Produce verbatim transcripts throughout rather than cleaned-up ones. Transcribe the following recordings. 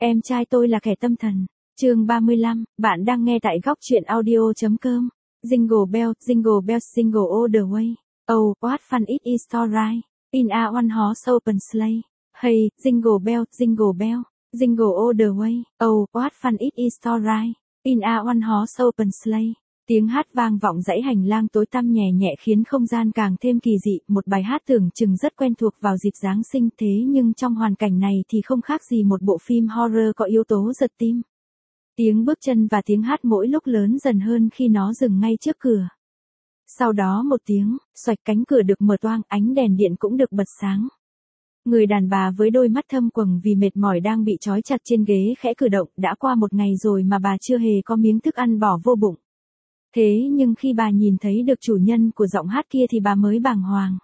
Em trai tôi là kẻ tâm thần. Chương ba mươi lăm, bạn đang nghe tại góc truyện audio.com. Jingle bell, jingle bell, jingle all the way. Oh, what fun it is to ride in a one horse open sleigh. Hey, jingle bell, jingle bell, jingle all the way. Oh, what fun it is to ride in a one horse open sleigh. Tiếng hát vang vọng dãy hành lang tối tăm nhẹ nhẹ khiến không gian càng thêm kỳ dị, một bài hát tưởng chừng rất quen thuộc vào dịp Giáng sinh, thế nhưng trong hoàn cảnh này thì không khác gì một bộ phim horror có yếu tố giật tim. Tiếng bước chân và tiếng hát mỗi lúc lớn dần hơn khi nó dừng ngay trước cửa. Sau đó một tiếng, xoạch, cánh cửa được mở toang, ánh đèn điện cũng được bật sáng. Người đàn bà với đôi mắt thâm quầng vì mệt mỏi đang bị trói chặt trên ghế khẽ cử động, đã qua một ngày rồi mà bà chưa hề có miếng thức ăn bỏ vô bụng. Thế nhưng khi bà nhìn thấy được chủ nhân của giọng hát kia thì bà mới bàng hoàng.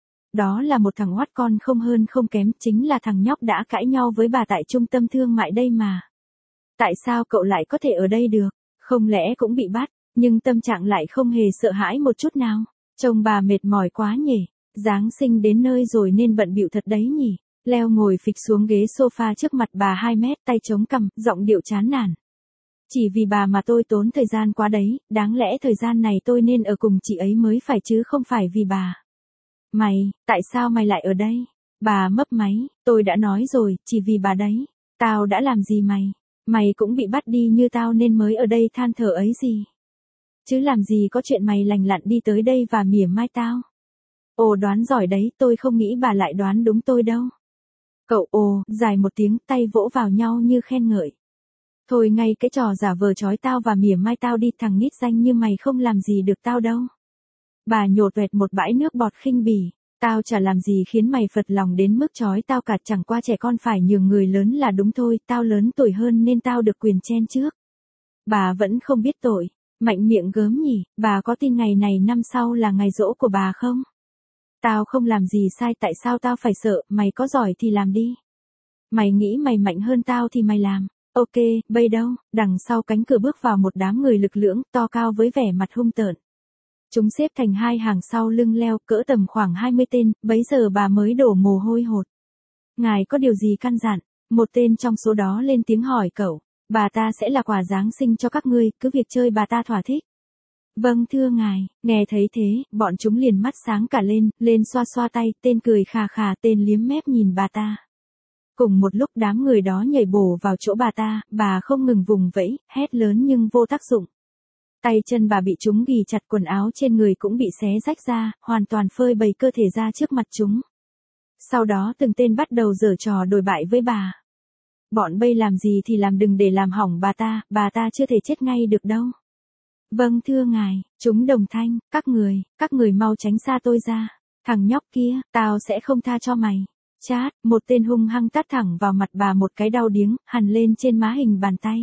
Đó là một thằng oắt con không hơn không kém, chính là thằng nhóc đã cãi nhau với bà tại trung tâm thương mại đây mà. Tại sao cậu lại có thể ở đây được? Không lẽ cũng bị bắt, nhưng tâm trạng lại không hề sợ hãi một chút nào. Trông bà mệt mỏi quá nhỉ. Giáng sinh đến nơi rồi nên bận bịu thật đấy nhỉ. Leo ngồi phịch xuống ghế sofa trước mặt bà hai mét, tay chống cằm, giọng điệu chán nản. Chỉ vì bà mà tôi tốn thời gian quá đấy, đáng lẽ thời gian này tôi nên ở cùng chị ấy mới phải chứ không phải vì bà. Mày, tại sao mày lại ở đây? Bà mấp máy, tôi đã nói rồi, chỉ vì bà đấy. Tao đã làm gì mày? Mày cũng bị bắt đi như tao nên mới ở đây than thở ấy gì. Chứ làm gì có chuyện mày lành lặn đi tới đây và mỉa mai tao. Ồ, đoán giỏi đấy, tôi không nghĩ bà lại đoán đúng tôi đâu. Cậu ồ, dài một tiếng, tay vỗ vào nhau như khen ngợi. Thôi ngay cái trò giả vờ chói tao và mỉa mai tao đi, thằng nít danh như mày không làm gì được tao đâu. Bà nhột tuẹt một bãi nước bọt khinh bỉ. Tao chả làm gì khiến mày phật lòng đến mức chói tao cả, chẳng qua trẻ con phải nhường người lớn là đúng thôi, tao lớn tuổi hơn nên tao được quyền chen trước. Bà vẫn không biết tội, mạnh miệng gớm nhỉ, bà có tin ngày này năm sau là ngày giỗ của bà không? Tao không làm gì sai, tại sao tao phải sợ, mày có giỏi thì làm đi. Mày nghĩ mày mạnh hơn tao thì mày làm. Ok, bây đâu, đằng sau cánh cửa bước vào một đám người lực lưỡng, to cao với vẻ mặt hung tợn. Chúng xếp thành hai hàng sau lưng leo, cỡ tầm khoảng hai mươi tên, bấy giờ bà mới đổ mồ hôi hột. Ngài có điều gì căn dặn? Một tên trong số đó lên tiếng hỏi cậu. Bà ta sẽ là quà Giáng sinh cho các ngươi, cứ việc chơi bà ta thỏa thích. Vâng thưa ngài, nghe thấy thế, bọn chúng liền mắt sáng cả lên, lên xoa xoa tay, tên cười khà khà, tên liếm mép nhìn bà ta. Cùng một lúc đám người đó nhảy bổ vào chỗ bà ta, bà không ngừng vùng vẫy, hét lớn nhưng vô tác dụng. Tay chân bà bị chúng ghì chặt, quần áo trên người cũng bị xé rách ra, hoàn toàn phơi bày cơ thể ra trước mặt chúng. Sau đó từng tên bắt đầu giở trò đồi bại với bà. Bọn bây làm gì thì làm, đừng để làm hỏng bà ta, bà ta chưa thể chết ngay được đâu. Vâng thưa ngài, chúng đồng thanh, các người, các người mau tránh xa tôi ra. Thằng nhóc kia, tao sẽ không tha cho mày. Chát, một tên hung hăng tát thẳng vào mặt bà một cái đau điếng, hằn lên trên má hình bàn tay.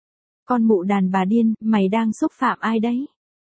Con mụ đàn bà điên, mày đang xúc phạm ai đấy?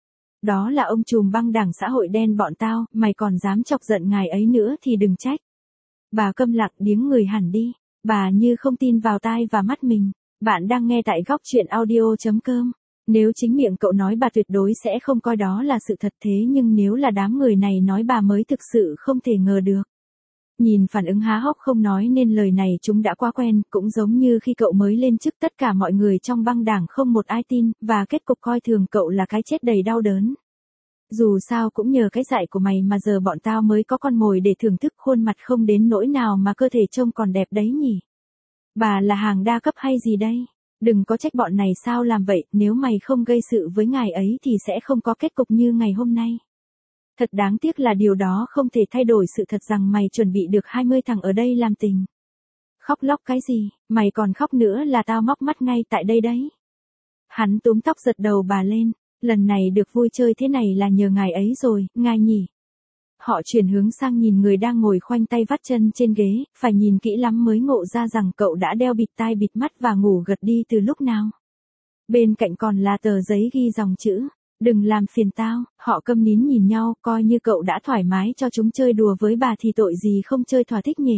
Đó là ông trùm băng đảng xã hội đen bọn tao, mày còn dám chọc giận ngài ấy nữa thì đừng trách. Bà câm lặng điếng người hẳn đi, bà như không tin vào tai và mắt mình. Bạn đang nghe tại góc truyện audio.com. Nếu chính miệng cậu nói bà tuyệt đối sẽ không coi đó là sự thật, thế nhưng nếu là đám người này nói bà mới thực sự không thể ngờ được. Nhìn phản ứng há hốc không nói nên lời này chúng đã quá quen, cũng giống như khi cậu mới lên chức tất cả mọi người trong băng đảng không một ai tin, và kết cục coi thường cậu là cái chết đầy đau đớn. Dù sao cũng nhờ cái dạy của mày mà giờ bọn tao mới có con mồi để thưởng thức, khuôn mặt không đến nỗi nào mà cơ thể trông còn đẹp đấy nhỉ. Bà là hàng đa cấp hay gì đây? Đừng có trách bọn này sao làm vậy, nếu mày không gây sự với ngài ấy thì sẽ không có kết cục như ngày hôm nay. Thật đáng tiếc là điều đó không thể thay đổi sự thật rằng mày chuẩn bị được hai mươi thằng ở đây làm tình. Khóc lóc cái gì, mày còn khóc nữa là tao móc mắt ngay tại đây đấy. Hắn túm tóc giật đầu bà lên, lần này được vui chơi thế này là nhờ ngài ấy rồi, ngài nhỉ. Họ chuyển hướng sang nhìn người đang ngồi khoanh tay vắt chân trên ghế, phải nhìn kỹ lắm mới ngộ ra rằng cậu đã đeo bịt tai bịt mắt và ngủ gật đi từ lúc nào. Bên cạnh còn là tờ giấy ghi dòng chữ. Đừng làm phiền tao. Họ câm nín nhìn nhau, coi như cậu đã thoải mái cho chúng chơi đùa với bà thì tội gì không chơi thỏa thích nhỉ.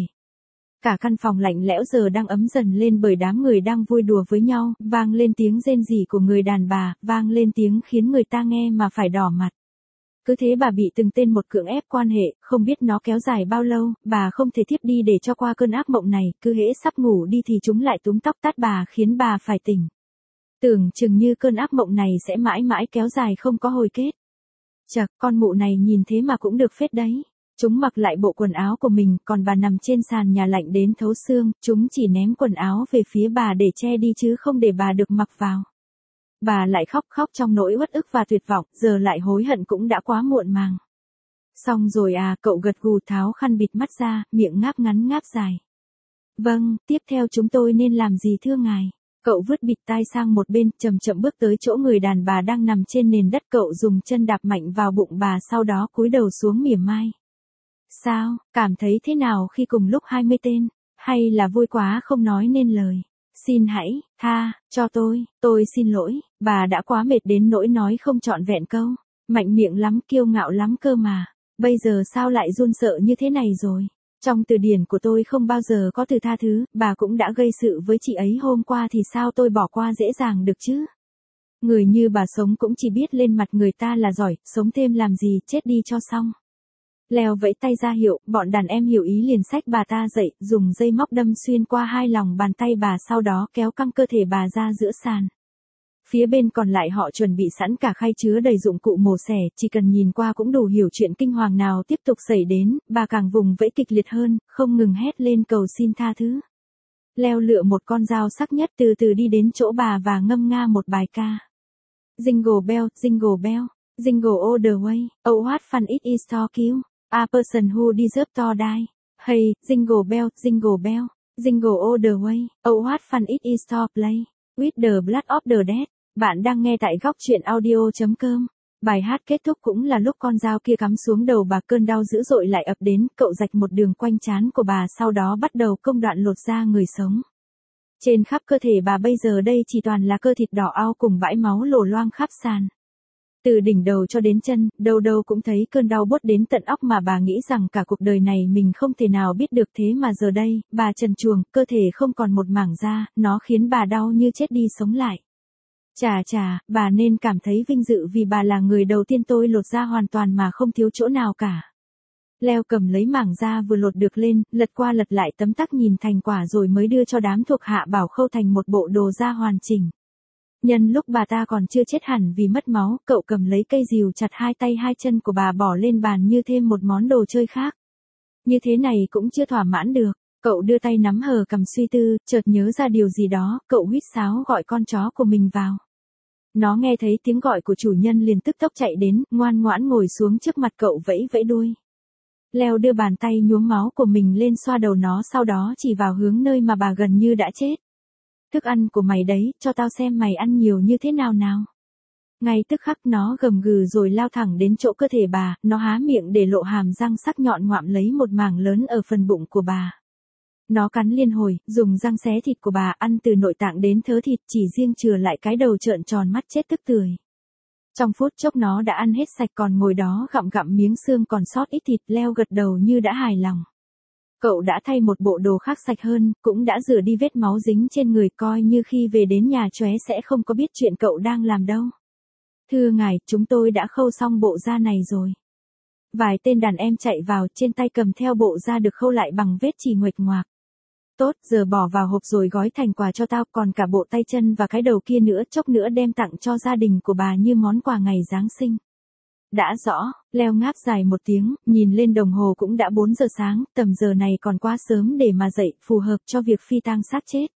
Cả căn phòng lạnh lẽo giờ đang ấm dần lên bởi đám người đang vui đùa với nhau, vang lên tiếng rên rỉ của người đàn bà, vang lên tiếng khiến người ta nghe mà phải đỏ mặt. Cứ thế bà bị từng tên một cưỡng ép quan hệ, không biết nó kéo dài bao lâu, bà không thể thiếp đi để cho qua cơn ác mộng này, cứ hễ sắp ngủ đi thì chúng lại túm tóc tát bà khiến bà phải tỉnh. Tưởng chừng như cơn ác mộng này sẽ mãi mãi kéo dài không có hồi kết. Chật, con mụ này nhìn thế mà cũng được phết đấy. Chúng mặc lại bộ quần áo của mình, còn bà nằm trên sàn nhà lạnh đến thấu xương, chúng chỉ ném quần áo về phía bà để che đi chứ không để bà được mặc vào. Bà lại khóc khóc trong nỗi uất ức và tuyệt vọng, giờ lại hối hận cũng đã quá muộn màng. Xong rồi à, cậu gật gù tháo khăn bịt mắt ra, miệng ngáp ngắn ngáp dài. Vâng, tiếp theo chúng tôi nên làm gì thưa ngài? Cậu vứt bịt tai sang một bên, chậm chậm bước tới chỗ người đàn bà đang nằm trên nền đất, cậu dùng chân đạp mạnh vào bụng bà, sau đó cúi đầu xuống mỉa mai. Sao, cảm thấy thế nào khi cùng lúc hai mươi tên, hay là vui quá không nói nên lời? Xin hãy, tha, cho tôi, tôi xin lỗi, bà đã quá mệt đến nỗi nói không trọn vẹn câu. Mạnh miệng lắm, kiêu ngạo lắm cơ mà, bây giờ sao lại run sợ như thế này rồi? Trong từ điển của tôi không bao giờ có từ tha thứ, bà cũng đã gây sự với chị ấy hôm qua thì sao tôi bỏ qua dễ dàng được chứ? Người như bà sống cũng chỉ biết lên mặt người ta là giỏi, sống thêm làm gì, chết đi cho xong. Leo vẫy tay ra hiệu, bọn đàn em hiểu ý liền xách bà ta dậy, dùng dây móc đâm xuyên qua hai lòng bàn tay bà, sau đó kéo căng cơ thể bà ra giữa sàn. Phía bên còn lại họ chuẩn bị sẵn cả khay chứa đầy dụng cụ mổ xẻ, chỉ cần nhìn qua cũng đủ hiểu chuyện kinh hoàng nào tiếp tục xảy đến, bà càng vùng vẫy kịch liệt hơn, không ngừng hét lên cầu xin tha thứ. Leo lựa một con dao sắc nhất từ từ đi đến chỗ bà và ngâm nga một bài ca. Jingle bell, jingle bell, jingle all the way, oh what fun it is to kill a person who deserves to die. Hey, jingle bell, jingle bell, jingle all the way, oh what fun it is to play with the blood of the dead. Bạn đang nghe tại góc truyện audio chấm com. Bài hát kết thúc cũng là lúc con dao kia cắm xuống đầu bà, cơn đau dữ dội lại ập đến, cậu rạch một đường quanh trán của bà, sau đó bắt đầu công đoạn lột da người sống. Trên khắp cơ thể bà bây giờ đây chỉ toàn là cơ thịt đỏ ao cùng bãi máu lồ loang khắp sàn. Từ đỉnh đầu cho đến chân, đâu đâu cũng thấy cơn đau buốt đến tận óc mà bà nghĩ rằng cả cuộc đời này mình không thể nào biết được, thế mà giờ đây, bà trần truồng, cơ thể không còn một mảng da, nó khiến bà đau như chết đi sống lại. Chà chà, bà nên cảm thấy vinh dự vì bà là người đầu tiên tôi lột da hoàn toàn mà không thiếu chỗ nào cả. Leo cầm lấy mảng da vừa lột được lên, lật qua lật lại tấm tắc nhìn thành quả rồi mới đưa cho đám thuộc hạ bảo khâu thành một bộ đồ da hoàn chỉnh. Nhân lúc bà ta còn chưa chết hẳn vì mất máu, cậu cầm lấy cây rìu chặt hai tay hai chân của bà bỏ lên bàn như thêm một món đồ chơi khác. Như thế này cũng chưa thỏa mãn được, cậu đưa tay nắm hờ cằm suy tư, chợt nhớ ra điều gì đó, cậu huýt sáo gọi con chó của mình vào. Nó nghe thấy tiếng gọi của chủ nhân liền tức tốc chạy đến, ngoan ngoãn ngồi xuống trước mặt cậu vẫy vẫy đuôi. Leo đưa bàn tay nhuốm máu của mình lên xoa đầu nó, sau đó chỉ vào hướng nơi mà bà gần như đã chết. Thức ăn của mày đấy, cho tao xem mày ăn nhiều như thế nào nào. Ngay tức khắc nó gầm gừ rồi lao thẳng đến chỗ cơ thể bà, nó há miệng để lộ hàm răng sắc nhọn ngoạm lấy một mảng lớn ở phần bụng của bà. Nó cắn liên hồi, dùng răng xé thịt của bà, ăn từ nội tạng đến thớ thịt, chỉ riêng chừa lại cái đầu trợn tròn mắt chết tức tưởi. Trong phút chốc nó đã ăn hết sạch, còn ngồi đó gặm gặm miếng xương còn sót ít thịt. Leo gật đầu như đã hài lòng. Cậu đã thay một bộ đồ khác sạch hơn, cũng đã rửa đi vết máu dính trên người, coi như khi về đến nhà chóe sẽ không có biết chuyện cậu đang làm đâu. Thưa ngài, chúng tôi đã khâu xong bộ da này rồi. Vài tên đàn em chạy vào, trên tay cầm theo bộ da được khâu lại bằng vết chì nguệch ngoạc. Tốt, giờ bỏ vào hộp rồi gói thành quà cho tao, còn cả bộ tay chân và cái đầu kia nữa, chốc nữa đem tặng cho gia đình của bà như món quà ngày Giáng sinh. Đã rõ, Leo ngáp dài một tiếng, nhìn lên đồng hồ cũng đã bốn giờ sáng, tầm giờ này còn quá sớm để mà dậy, phù hợp cho việc phi tang xác chết.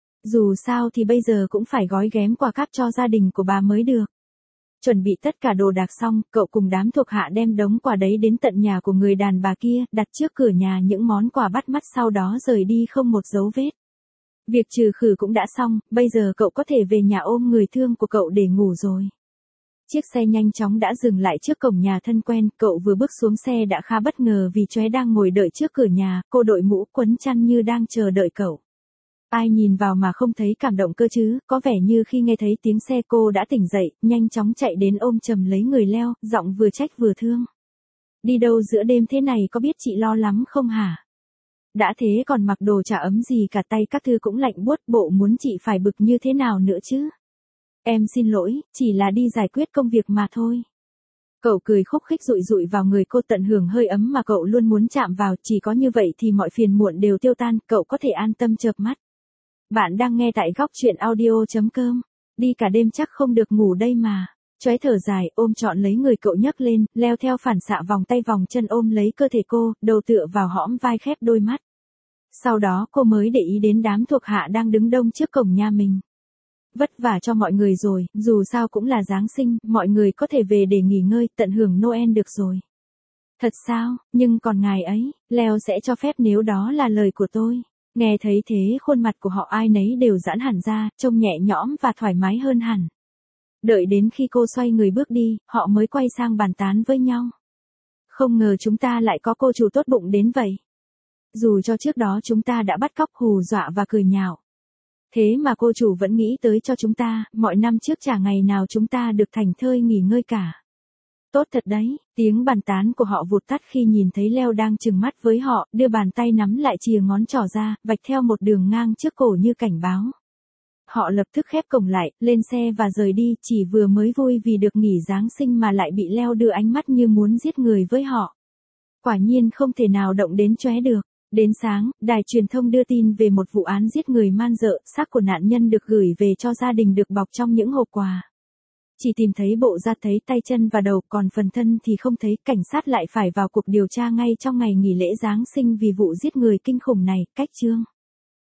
Dù sao thì bây giờ cũng phải gói ghém quà cáp cho gia đình của bà mới được. Chuẩn bị tất cả đồ đạc xong, cậu cùng đám thuộc hạ đem đống quà đấy đến tận nhà của người đàn bà kia, đặt trước cửa nhà những món quà bắt mắt, sau đó rời đi không một dấu vết. Việc trừ khử cũng đã xong, bây giờ cậu có thể về nhà ôm người thương của cậu để ngủ rồi. Chiếc xe nhanh chóng đã dừng lại trước cổng nhà thân quen, cậu vừa bước xuống xe đã khá bất ngờ vì chóe đang ngồi đợi trước cửa nhà, cô đội mũ quấn chăn như đang chờ đợi cậu. Ai nhìn vào mà không thấy cảm động cơ chứ, có vẻ như khi nghe thấy tiếng xe cô đã tỉnh dậy, nhanh chóng chạy đến ôm chầm lấy người Leo, giọng vừa trách vừa thương. Đi đâu giữa đêm thế này, có biết chị lo lắm không hả? Đã thế còn mặc đồ chả ấm gì cả, tay các thư cũng lạnh buốt, bộ muốn chị phải bực như thế nào nữa chứ? Em xin lỗi, chỉ là đi giải quyết công việc mà thôi. Cậu cười khúc khích dụi dụi vào người cô, tận hưởng hơi ấm mà cậu luôn muốn chạm vào, chỉ có như vậy thì mọi phiền muộn đều tiêu tan, cậu có thể an tâm chợp mắt. Bạn đang nghe tại góc chuyện audio.com. Đi cả đêm chắc không được ngủ đây mà. Chóe thở dài, ôm trọn lấy người cậu nhấc lên, leo theo phản xạ vòng tay vòng chân ôm lấy cơ thể cô, đầu tựa vào hõm vai khép đôi mắt. Sau đó cô mới để ý đến đám thuộc hạ đang đứng đông trước cổng nhà mình. Vất vả cho mọi người rồi, dù sao cũng là Giáng sinh, mọi người có thể về để nghỉ ngơi, tận hưởng Noel được rồi. Thật sao, nhưng còn ngài ấy, Leo sẽ cho phép nếu đó là lời của tôi. Nghe thấy thế khuôn mặt của họ ai nấy đều giãn hẳn ra, trông nhẹ nhõm và thoải mái hơn hẳn. Đợi đến khi cô xoay người bước đi, họ mới quay sang bàn tán với nhau. Không ngờ chúng ta lại có cô chủ tốt bụng đến vậy. Dù cho trước đó chúng ta đã bắt cóc, hù dọa và cười nhạo. Thế mà cô chủ vẫn nghĩ tới cho chúng ta, mọi năm trước chả ngày nào chúng ta được thảnh thơi nghỉ ngơi cả. Tốt thật đấy, tiếng bàn tán của họ vụt tắt khi nhìn thấy Leo đang trừng mắt với họ, đưa bàn tay nắm lại chìa ngón trỏ ra, vạch theo một đường ngang trước cổ như cảnh báo. Họ lập tức khép cổng lại, lên xe và rời đi, chỉ vừa mới vui vì được nghỉ Giáng sinh mà lại bị Leo đưa ánh mắt như muốn giết người với họ. Quả nhiên không thể nào động đến Chóe được. Đến sáng, đài truyền thông đưa tin về một vụ án giết người man dợ, xác của nạn nhân được gửi về cho gia đình được bọc trong những hộp quà. Chỉ tìm thấy bộ da, thấy tay chân và đầu, còn phần thân thì không thấy. Cảnh sát lại phải vào cuộc điều tra ngay trong ngày nghỉ lễ Giáng sinh vì vụ giết người kinh khủng này. Cách chương.